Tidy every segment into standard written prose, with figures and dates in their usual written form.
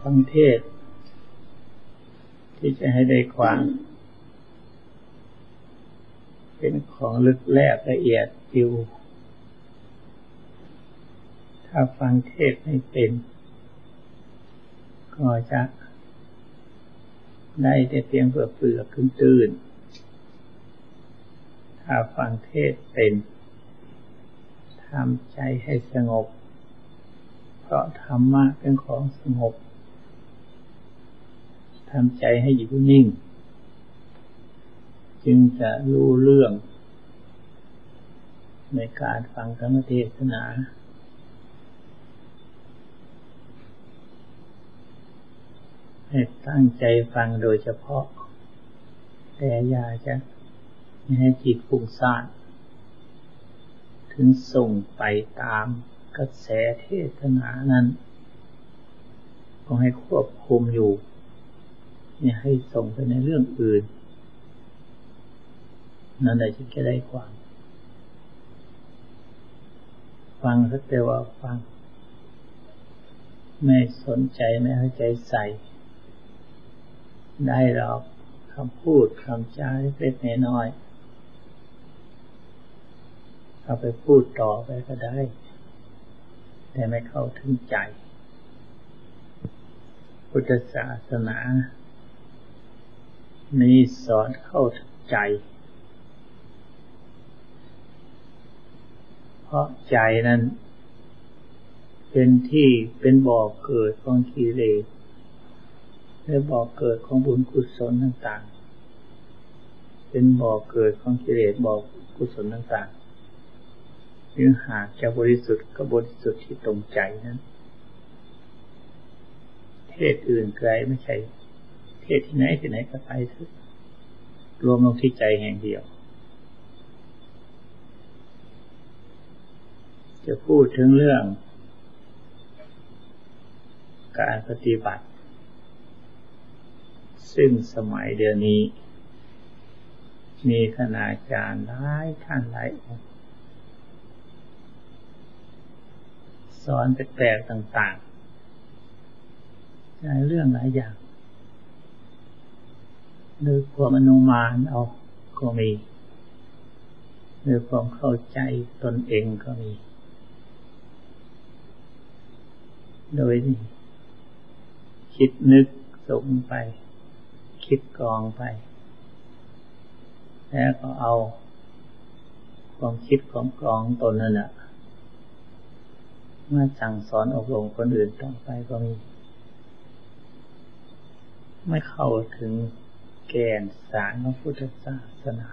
ฟังเทศที่จะให้ได้ความเป็นของลึกแลบละเอียดอยู่ถ้าฟังเทศไม่เป็นก็จะได้แต่เพียงเปลือกตื้นๆถ้าฟังเทศเป็นทำใจให้สงบเพราะธรรมะเป็นของสงบทำใจให้อยู่นิ่งจึงจะรู้เรื่องในการฟังธรรมเทศนาให้ตั้งใจฟังโดยเฉพาะแต่อย่าจะให้จิตฟุ้งซ่านถึงส่งไปตามกระแสเทศนานั้นก็ให้ควบคุมอยู่อย่าให้ส่งไปในเรื่องอื่นนั่นแหละจึงจะได้ความฟังสักแต่ว่าฟังไม่สนใจไม่เอาใจใส่ได้หรอกคำพูดคำจาเล็กๆน้อยๆเอาไปพูดต่อไปก็ได้แต่ไม่เข้าถึงใจพุทธศาสนานี้สอนเข้าถึงใจเพราะใจนั้นเป็นที่เป็นบ่อเกิดของกิเลสและบ่อเกิดของบุญกุศลต่างๆเป็นบ่อเกิดของกิเลสบ่อกุศลต่างๆจึงหากจะบริสุทธิ์ก็บริสุทธิ์ที่ตรงใจนั้นเทศอื่นไกลไม่ใช่เทศที่ไหนที่ไหนก็ไปเถอะรวมลงที่ใจแห่งเดียวจะพูดถึงเรื่องการปฏิบัติซึ่งสมัยเดี๋ยวนี้มีคณาจารย์หลายท่านหลายองค์สอนแปลกๆต่างๆในเรื่องหลายอย่างโดยความอนุมานเอาก็มีโดยความเข้าใจตนเองก็มีโดยคิดนึกส่งไปคิดกรองไปแล้วก็เอาความคิดของกรองตนนั่นแหละมาสั่งสอนอบรมคนอื่นต่อไปก็มีไม่เข้าถึงแก่นสารของพุทธศาสนา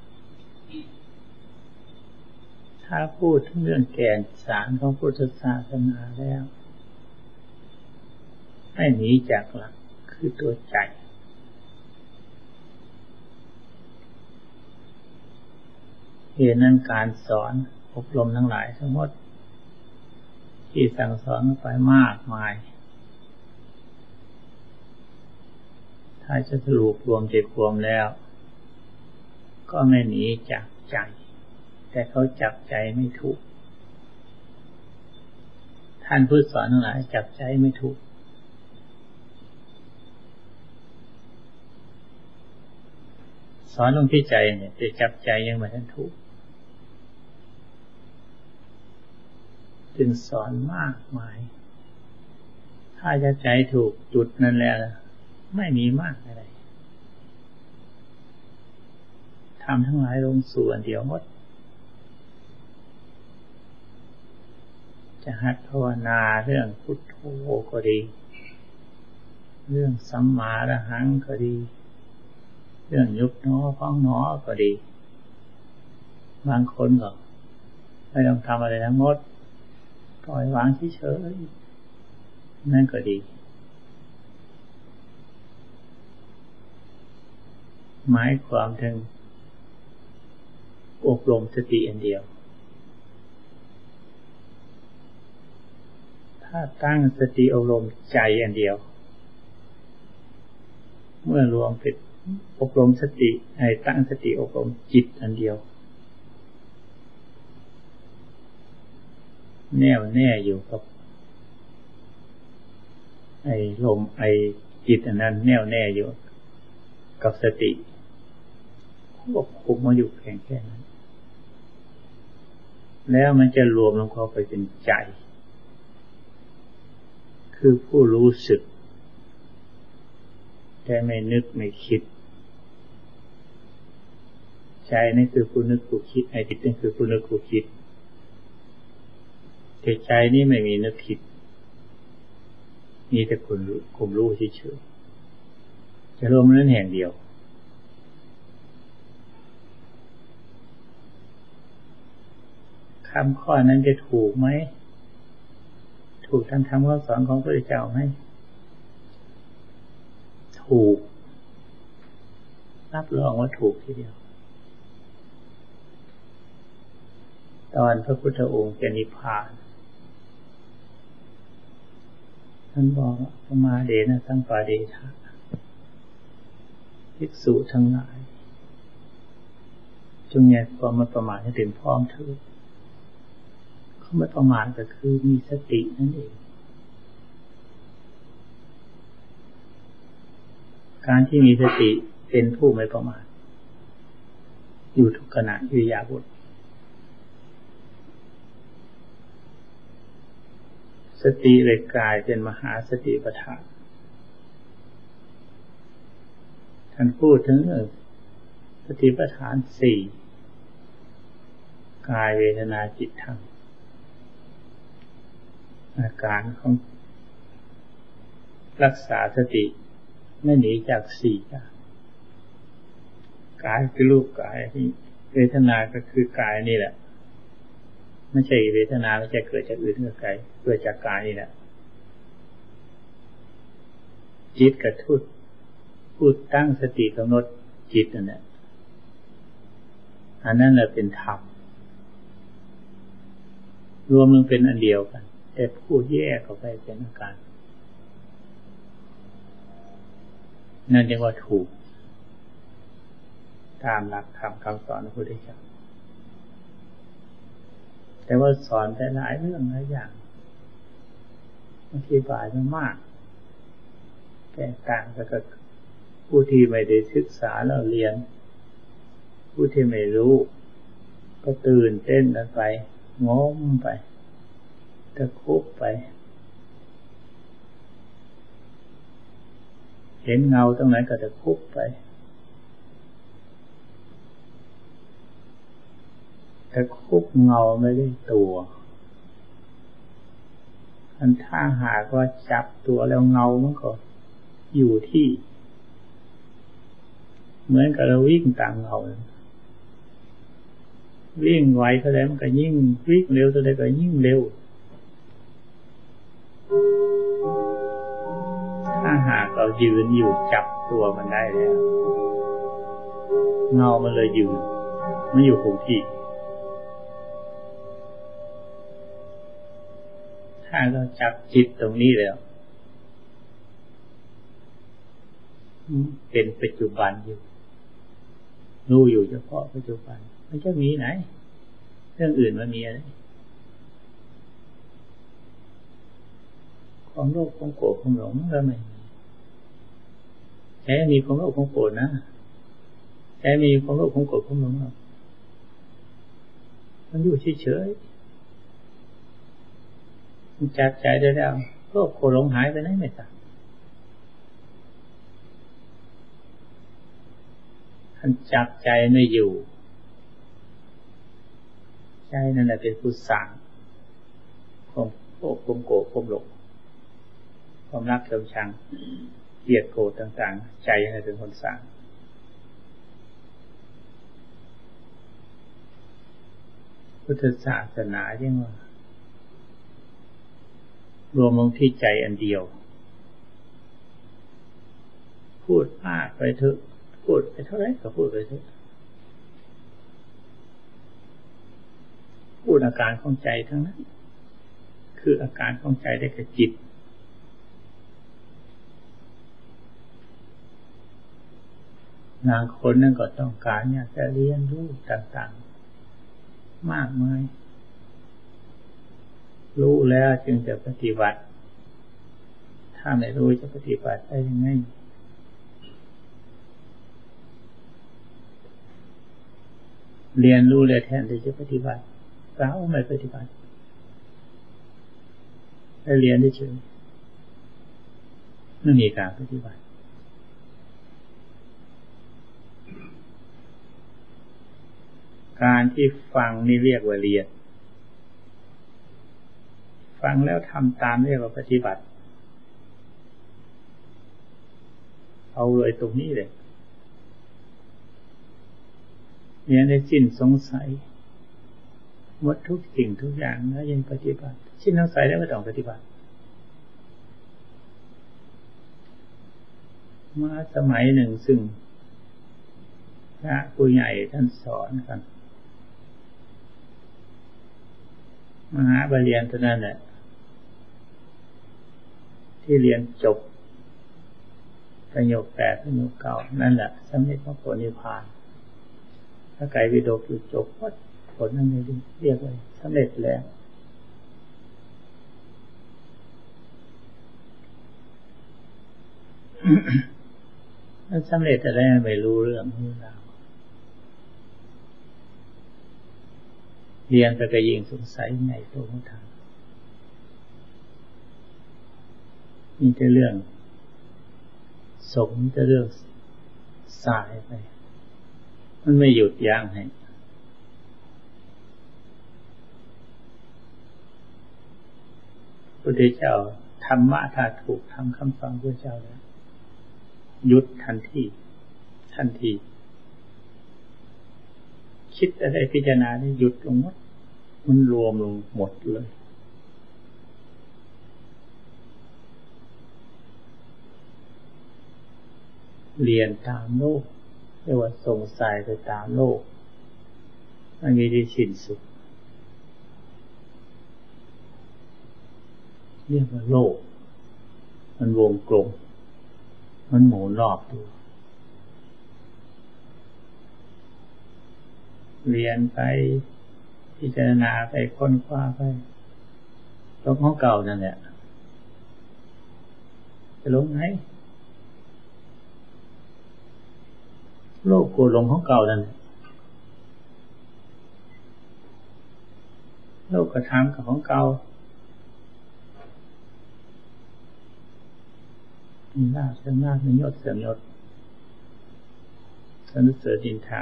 ถ้าพูดถึงเรื่องแก่นสารของพุทธศาสนาแล้วไม่หนีจากหลักคือตัวใจเหตุนั้นการสอนอบรมทั้งหลายทั้งหมดที่สั่งสอนไปมากมายถ้าจะสรุปรวมใจความแล้วก็ไม่หนีจากใจแต่เขาจับใจไม่ถูกท่านผู้สอนทั้งหลายจับใจไม่ถูกสอนลงที่ใจเนี่ยจะจับใจยังไม่ทันถูกจึงสอนมากมายถ้าจะใจถูกจุดนั้นแล้วไม่มีมากอะไรทำทั้งหลายลงสู่อันเดียวหมดจะหัดภาวนาเรื่องพุทโธก็ดีเรื่องสัมมาอรหังก็ดีเรื่องยุบหนอพองหนอก็ดีบางคนก็ไม่ต้องทำอะไรทั้งหมดปล่อยวางเฉยๆนั่นก็ดีหมายความถึงอบรมสติอันเดียวถ้าตั้งสติอบรมใจอันเดียวเมื่อรวมเป็นอบรมสติให้ตั้งสติอบรมจิตอันเดียวแน่วแน่อยู่กับในไอ้ลมไอ้จิตอันนั้นแน่วแน่อยู่กับสติควบคุมมาอยู่แค่นั้นแล้วมันจะรวมลงเข้าไปเป็นใจคือผู้รู้สึกแต่ไม่นึกไม่คิดใจนี่คือผู้นึกผู้คิดไอ้จิตนี่คือผู้นึกผู้คิดแต่ใจนี่ไม่มีนึกคิดมีแต่ความรู้เฉยๆจะรวมนั้นแห่งเดียวคำข้อนั้นจะถูกไหมถูกตามคำสอนของพระพุทธเจ้าไหมถูกรับรองว่าถูกทีเดียวตอนพระพุทธองค์จะนิพพานท่านบอกสมาเดนะสัมปาเดทะภิกษุทั้งหลายจงอย่าความไม่ประมาทให้ถึงพร้อมเถิดเขาไม่ประมาทก็คือมีสตินั่นเองการที่มีสติเป็นผู้ไม่ประมาทอยู่ทุกขณะอิริยาบถสติเลยกลายเป็นมหาสติปัฏฐานท่านพูดถึงสติปัฏฐานสี่กายเวทนาจิตธรรมอาการของรักษาสติไม่หนีจากสี่อย่างกายคือรูปกายเวทนาก็คือกายนี่แหละไม่ใช่เวทนาไม่ใช่เกิดจากอื่นกับกายเกิดจากกายนี่แหละจิตกระตุ้นพูดตั้งสติกำหนดจิตนั่นแหละอันนั้นแหละเป็นธรรมรวมมันเป็นอันเดียวกันแต่พูดแยกออกไปเป็นอาการนั่นเรียกว่าถูกตามหลักธรรมคำสอนของพระพุทธเจ้าแต่ว่าสอนแต่หลายเรื่องหลายอย่างอธิบายมามากแตกต่างกับผู้ที่ไม่ได้ศึกษาแล้วเรียนผู้ที่ไม่รู้ก็ตื่นเต้นกันไปงมไปตะคุบไปเห็นเงาตรงไหนก็ตะคุบไปตะคุบเงาไม่ได้ตัวอันถ้าหากว่าจับตัวแล้วเงามันก็อยู่ที่เหมือนกับเราวิ่งตามเงาวิ่งไวเท่าไรมันก็ยิ่งวิ่งเร็วเท่าไรก็ยิ่งเร็วถ้าหากเรายืนอยู่จับตัวมันได้แล้วเงามันเลยยืนไม่อยู่คงที่ถ้าเราจับจิตตรงนี้แล้วเป็นปัจจุบันอยู่รู้อยู่เฉพาะปัจจุบันมันจะมีไหนเรื่องอื่นมันมีอะไรความโลภความโกรธความหลงมันก็ไม่มีแค่มีความโลภความโกรธนะแค่มีความโลภความโกรธความหลงมันอยู่เฉยๆมันจับใจได้แล้วโลภโกรธหลงหายไปไหนไม่ทราบท่านจับใจไม่อยู่ใจนั่นแหละเป็นผู้สั่งความโลภความโกรธความหลงความรักความชังเกลียดโกรธต่างๆใจนั่นเป็นคนสั่งพุทธศาสนาเรียกว่ารวมลงที่ใจอันเดียวพูดมากไปเถอะพูดไปเท่าไรก็พูดไปเถอะพูดอาการของใจทั้งนั้นคืออาการของใจได้แก่จิตบางคนนั่นก็ต้องการอยากจะเรียนรู้ต่างๆมากมายรู้แล้วจึงจะปฏิบัติทถ้าไม่รู้จะปฏิบัติได้ยังไงเรียนรู้เลยแทนที่จะปฏิบัติเราไม่ปฏิบัติได้เรียนได้เฉยไม่มีการปฏิบัติการที่ฟังนี่เรียกว่าเรียนฟังแล้วทำตามเรียกว่าปฏิบัติเอาเลยตรงนี้เลยเรียนได้สิ้นสงสัยหมดทุกสิ่งทุกอย่างแล้วยังปฏิบัติสิ้นสงสัยแล้วไม่ต้องปฏิบัติมาสมัยหนึ่งซึ่งพระผู้ใหญ่ท่านสอนกันมหาบาลีตัวนั้นแหละที่เรียนจบประโยค8ประโยค9นั่นแหละสำเร็จมรรคผลนิพพานถ้าไกลวิโดกอยู่จบผลนั่นเรียกว่าสำเร็จแล้วมันสำเร็จแต่แล้วไม่รู้เรื่องรู้ราวเรียนไปก็ยิ่งสงสัยในตัวของท่านมีแต่เรื่องสมแต่เรื่องสายไปมันไม่หยุดยั้งให้พระพุทธเจ้าธรรมะถ้าถูกทำคำสั่งพระเจ้าแล้วหยุดทันทีคิดอะไรพิจารณาได้หยุดลงหมดมันรวมลงหมดเลยเรียนตามโลกเรียกว่าส่งสายไปตามโลกมันมีที่สิ้นสุดเรียกว่าโลกมันวงกลมมันหมุนรอบตัวเรียนไปพิจารณาไปค้นคว้าไปลงของเก่านั่นแหละจะลงไหนโลกโกรธหลงของเก่านั่นโลกกระทำกับของเก่ามีลาภเสื่อมลาภมียศเสื่อมยศสรรเสริญดินทา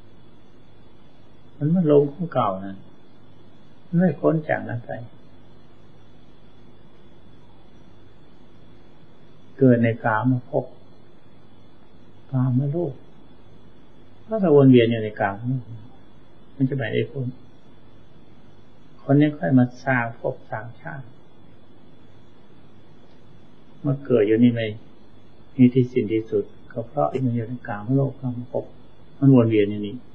มันลงของเก่านั่นมันไม่พ้นจากนั้นไปเกิดในกามภพกามโลกถ้าเราวนเวียนอยู่ในกามมันจะไม่ได้พ้นคนนี้ค่อยมาสร้างภพสร้างชาติเมื่อเกิดอยู่นี่ไม่มีที่สิ้นที่สุดก็เพราะมันอยู่ในกามโลกกามภพมันวนเวียนอย่างนี้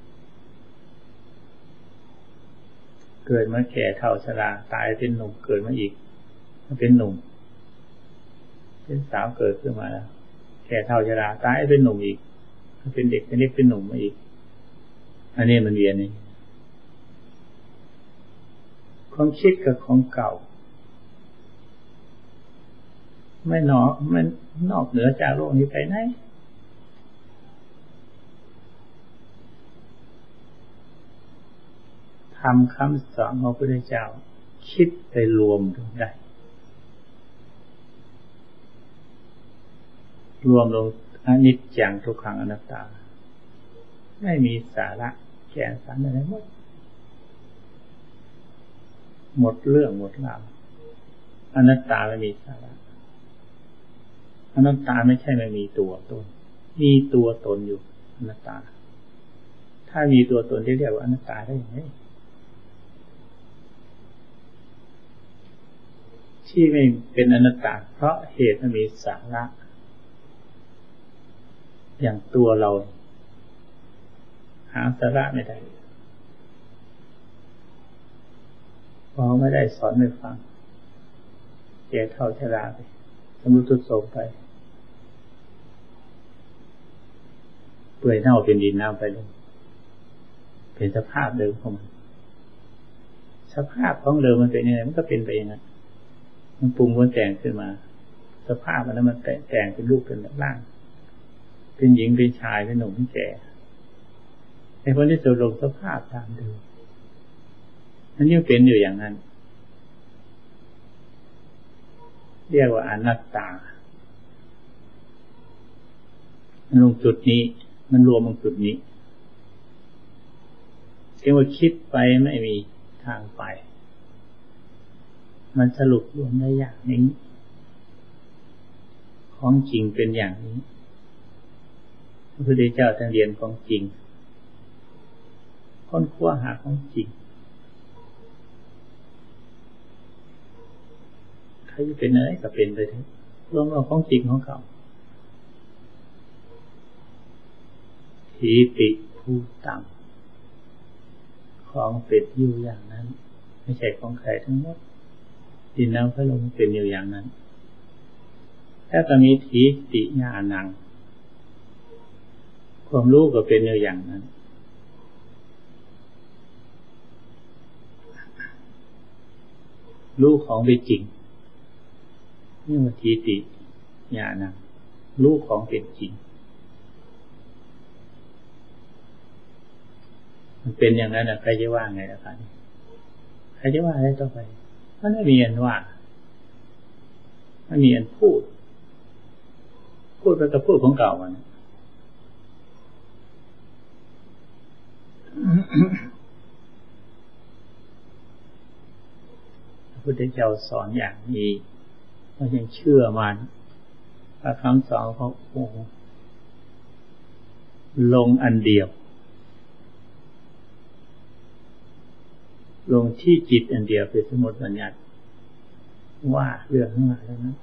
เกิดมาแก่เฒ่าชราตายเป็นหนุ่มเกิดมาอีกมาเป็นหนุ่มเป็นสาวเกิดขึ้นมาแล้วแก่เฒ่าชราตายเป็นหนุ่มอีกเป็นเด็กเป็นเล็กเป็นหนุ่มมาอีกอันนี้มันเวียนนี่ความคิดกับของเก่าไม่นอกเหนือจากโลกนี้ไปไหนทำคำสอนของพระพุทธเจ้าคิดไปรวมได้รวมลงอนิจจังทุกขังอนัตตาไม่มีสาระแก่นสารอะไรหมดเรื่องหมดราวอนัตตาไม่มีสาระอนัตตาไม่ใช่ไม่มีตัวตนมีตัวตนอยู่อนัตตาถ้ามีตัวตนที่เรียกว่าอนัตตาได้ยังไงที่ไม่เป็นอนัตตาเพราะเหตุมันมีสาระอย่างตัวเราหาสาระไม่ได้พอไม่ได้สอนไม่ฟังแก่เฒ่าชราไปสมมุติทุดโทรมไปเปื่อยเน่าเป็นดินน้ำไปเลยเป็นสภาพเดิมของมันสภาพของเดิมมันเป็นยังไงมันก็เป็นไปอย่างนั้นมันปรุงมันแต่งขึ้นมาสภาพมันนั้นมันแต่งเป็นรูปเป็นร่างเป็นหญิงเป็นชายเป็นหนุ่มเป็นแก่ในคนที่สุดลงสภาพตามเดิมนั้นยังเป็นอยู่อย่างนั้นเรียกว่าอนัตตามันลงจุดนี้มันรวมลงจุดนี้เรียกว่าคิดไปไม่มีทางไปมันสรุปรวมได้อย่างนี้ของจริงเป็นอย่างนี้พระพุทธเจ้าท่านเรียนของจริงค้นคว้าหาของจริงใครจะเป็นอะไรก็เป็นไปเถอะรวมเอาของจริงของเขาทีติผู้ต่ำของเป็นอยู่อย่างนั้นไม่ใช่ของใครทั้งหมดดินน้ำพระลมเป็นอยู่อย่างนั้นถ้าก็มีทีติญาณังความรู้ก็เป็นอยู่อย่างนั้นรู้ของเป็นจริงนี่ว่าทีติญาณังรู้ของเป็นจริงมันเป็นอย่างนั้นใครจะว่าไงล่ะครับใครจะว่าอะไรต่อไปมันไม่มีอันว่าไม่มีอันพูดไปกับพูดของเก่ามันพระพุทธเจ้าสอนอย่างนี้เรายังเชื่อมันพระคำสอนเขาลงอันเดียวลงที่จิตอันเดียวเป็นสมมติบัญญัติว่าเรื่องทั้งหลายนั้น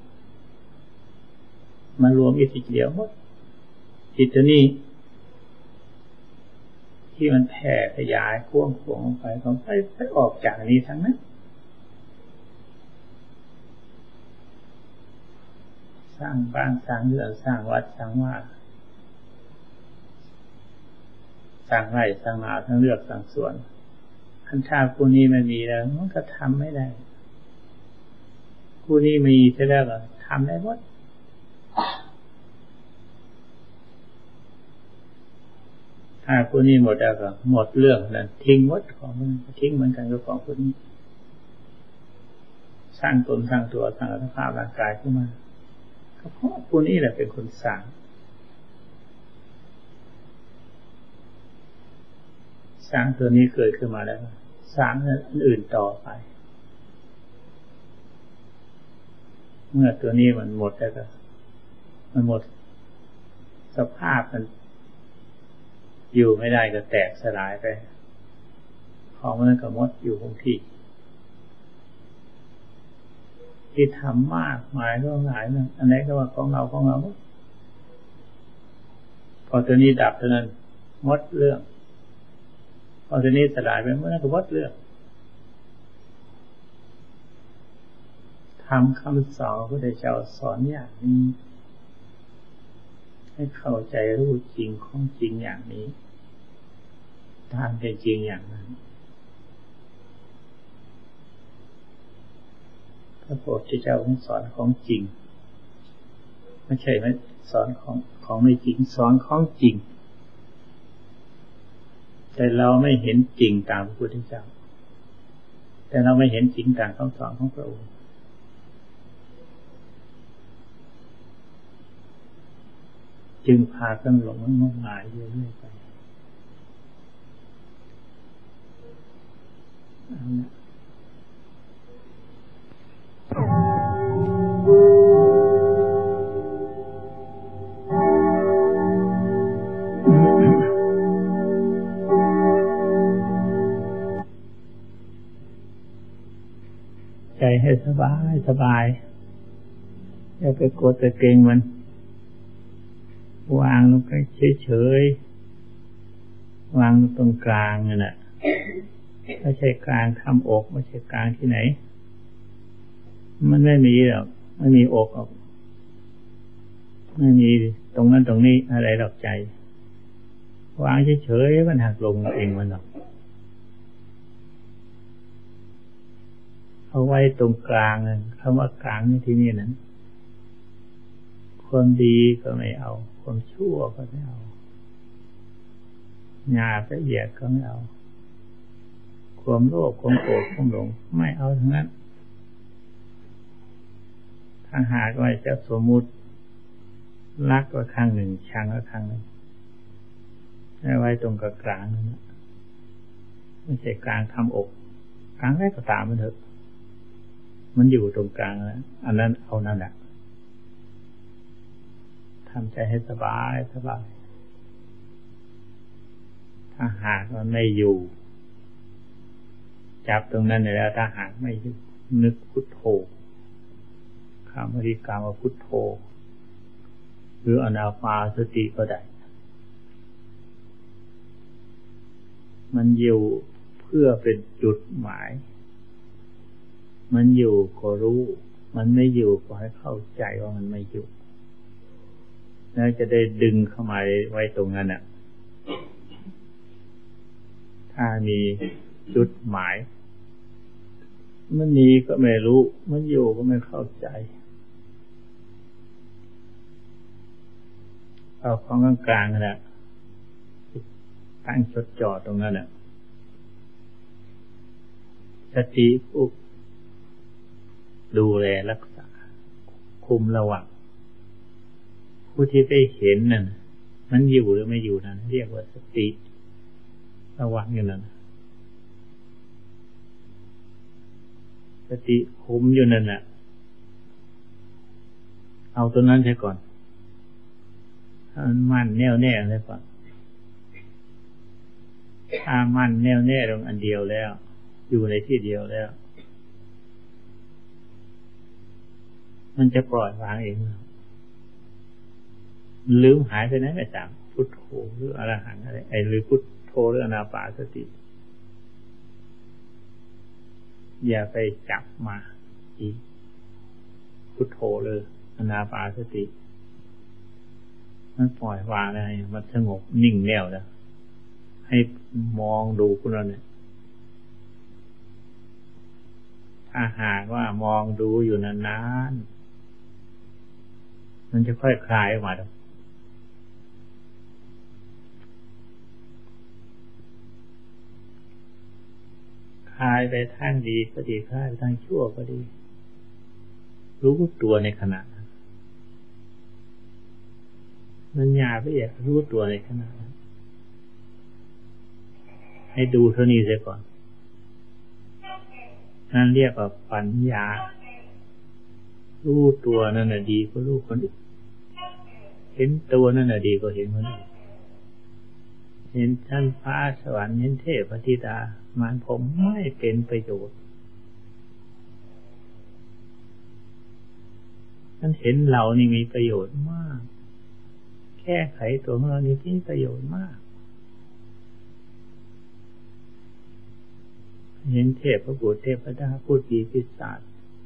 มารวมอีกจิตเดียวหมดจิตตัวนี้ที่มันแผ่ขยายกว้างขวางไปออกจากนี้ทั้งนั้นสร้างบ้านสร้างเรือนสร้างวัดสร้างว่าสร้างไร่สร้างนาทั้งเลือกสร้างสวนคันถ้าผู้นี้ไม่มีแล้วมันก็ทำไม่ได้ผู้นี้มีใช่แล้วก็ทำได้หมดถ้าผู้นี้หมดแล้วก็หมดเรื่องนั้นทิ้งหมดของมันทิ้งเหมือนกันกับของผู้นี้สร้างตนสร้างตัวสร้างสภาพร่างกายขึ้นมาก็เพราะผู้นี้แหละเป็นคนสร้างตัวนี้เกิดขึ้นมาแล้วสร้างอันอื่นต่อไปเมื่อตัวนี้มันหมดแล้วก็มันหมดสภาพมันอยู่ไม่ได้ก็แตกสลายไปของมันก็หมดอยู่คงที่ทำมากมายก็หลายนะอันไหนก็ว่าของเราพอตัวนี้ดับเท่านั้นหมดเรื่องพอตัวนี้สลายไปเมื่อนั้นก็หมดเรื่องทำคำสอนพระพุทธเจ้าสอนอย่างนี้ให้เข้าใจรู้จริงของจริงอย่างนี้ตามเป็นจริงอย่างนั้นพระพุทธเจ้าสอนของจริงไม่ใช่ไม่สอนของไม่จริงสอนของจริงแต่เราไม่เห็นจริงตามพระพุทธเจ้าแต่เราไม่เห็นจริงตามคำสอนของพระองค์จึงพากันหลงงมงายเรื่อยๆไปใจให้สบายอย่าไปกดไปเกรงมันวางลงไปเฉยๆวางตรงกลางนั่นแหละไม่ใช่กลางทำอกไม่ใช่กลางที่ไหนมันไม่มีหรอกไม่มีอกหรอกไม่มีตรงนั้นตรงนี้อะไรหรอกใจวางเฉยๆมันหักลงเองมันหรอกเอาไว้ตรงกลางคำว่ากลางในที่นี่นั้นความดีก็ไม่เอาความชั่วก็ไม่เอาหยาบละเอียดก็ไม่เอาความโลภความโกรธความหลงไม่เอาทั้งนั้นถ้าหากว่าจะสมมุติรักก็ข้างหนึ่งชังก็ข้างหนึ่งให้ไว้ตรงกลางนั่นนะไม่ใช่กลางทำอกกลางได้ก็ตามมันเถอะมันอยู่ตรงกลางแล้วอันนั้นเอานั่นแหละทำใจให้สบายสบายถ้าหากมันไม่อยู่จับตรงนั้นแล้วถ้าหากไม่นึกพุทโธคำบริกรรมว่าพุทโธหรืออนาปานสติก็ได้มันอยู่เพื่อเป็นจุดหมายมันอยู่ก็รู้มันไม่อยู่ก็ให้เข้าใจว่ามันไม่อยู่แล้วจะได้ดึงเข้ามาไว้ตรงนั้นน่ะถ้ามีจุดหมายมันหนีก็ไม่รู้มันอยู่ก็ไม่เข้าใจเอาของกลางๆนั่นแหละตั้งจดจ่อตรงนั้นน่ะสติผู้ดูแลรักษาคุมระวังผู้ที่ไปเห็นนั่นมันอยู่หรือไม่อยู่นั่นเรียกว่าสติระวังอยู่นั่นสติคุมอยู่นั่นน่ะเอาตัวนั้นใช่ก่อนมันแน่วแน่เลยก่อนถ้ามันแน่วแน่ตรงอันเดียวแล้วอยู่ในที่เดียวแล้วมันจะปล่อยวางเองลืมหายไปไหนไปจากพุทโธหรืออรหังอะไรหรือพุทโธหรืออนาปานสติอย่าไปจับมาอีกพุทโธเลยอนาปานสติมันปล่อยวางอะไรมันสงบนิ่งแน่วแล้วให้มองดูคุณเราเนี่ยถ้าหากว่ามองดูอยู่นานๆมันจะค่อยคลายออกมาดูคลายไปทางดีก็ดีคลายไปทางชั่วก็ดีรู้ตัวในขณะนั้นมันหยาบละเอียดรู้ตัวในขณะนั้นให้ดูเท่านี้เสียก่อนนั่นเรียกว่าปัญญารู้ตัวนั่นน่ะดีกว่ารู้คนอื่นเห็นตัวนั่นน่ะดีกว่าเห็นคนอื่นเห็นชั้นฟ้าสวรรค์เห็นเทพธิดามารผมไม่เป็นประโยชน์ท่านเห็นเรานี่มีประโยชน์มากแก้ไขตัวของเรานี่มีประโยชน์มากเห็นเทพพระบุตรเทพดาพูดผีปีศาจ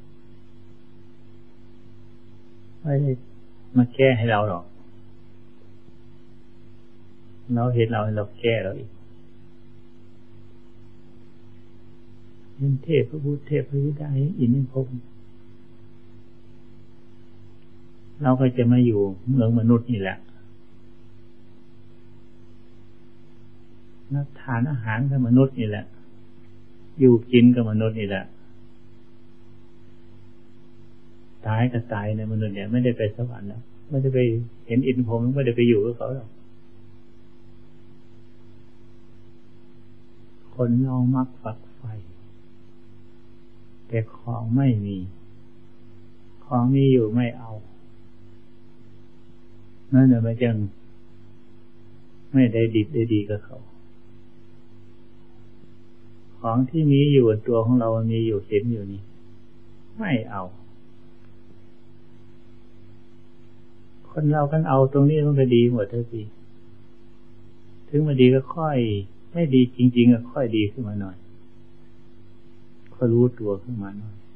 ไม่ได้มาแก้ให้เราหรอกเราเห็นเราแก้เราอีกเห็นเทพพระบุตรเทพธิดาอินทร์พรหมเราก็จะมาอยู่เมืองมนุษย์นี่แหละนับทานอาหารกับมนุษย์นี่แหละอยู่กินกับมนุษย์นี่แหละตายก็ตายในมนุษย์เนี่ยไม่ได้ไปสวรรค์แล้วไม่ได้ไปเห็นอินทร์พรหมไม่ได้ไปอยู่กับเขาหรอกคนเรามักฝักใฝ่แต่ของไม่มีของมีอยู่ไม่เอานั่นแหละมันจึงไม่ได้ดิบได้ดีกับเขาของที่มีอยู่ตัวของเรามีอยู่เห็นอยู่นี่ไม่เอาคนเรากันเอาตรงนี้มันก็ดีหมดทุกทีถึงมาดีก็ค่อยไม่ดีจริงๆก็ค่อยดีขึ้นมาหน่อยค่อยรู้ตัวขึ้นมาหน่อย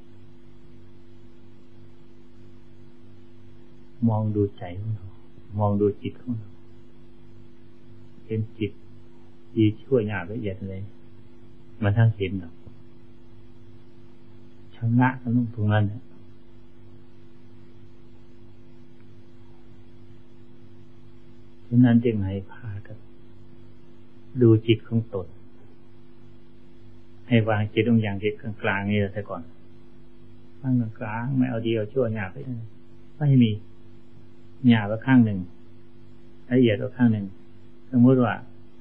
มองดูใจของเรามองดูจิตของเราเป็นจิตดีชั่วหยาบละเอียดเลยมันทั้งเห็นหรอกชะงักกันตรงนั้นฉะนั้นจึงให้พากันดูจิตของตนให้วางจิตตรงอย่างจิตกลางๆนี่แต่ก่อนวางกลางๆไม่เอาดีเอาชั่วหยาบไปไม่มีหยาบข้างหนึ่งละเอียดข้างหนึ่งสมมติว่า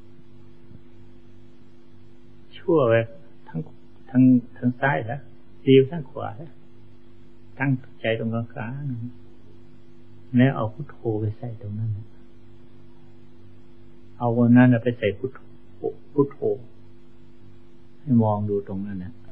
ชั่วไปทั้งซ้ายแล้วดีทั้งขวาแล้วตั้งใจตรงกลางๆแล้วเอาพุทโธไปใส่ตรงนั้นเอาวันนั้นไปใส่พุทโธให้มองดูตรงนั้นนะ